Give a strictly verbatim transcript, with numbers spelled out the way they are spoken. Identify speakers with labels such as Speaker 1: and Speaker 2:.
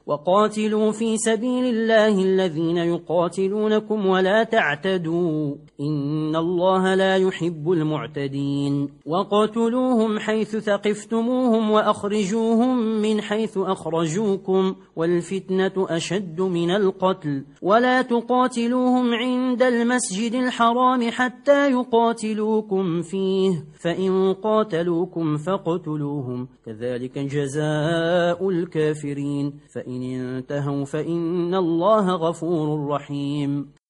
Speaker 1: وقاتلوا في سبيل الله الذين يقاتلونكم ولا تعتدوا إن الله لا يحب المعتدين وقتلوهم حيث ثقفتموهم وأخرجوهم من حيث أخرجوكم والفتنة أشد من القتل ولا تقاتلوهم عند المسجد الحرام حتى يقاتلوكم فيه فإن قاتلوكم فاقتلوهم كذلك جزاء الكافرين فإن انتهوا فإن الله غفور رحيم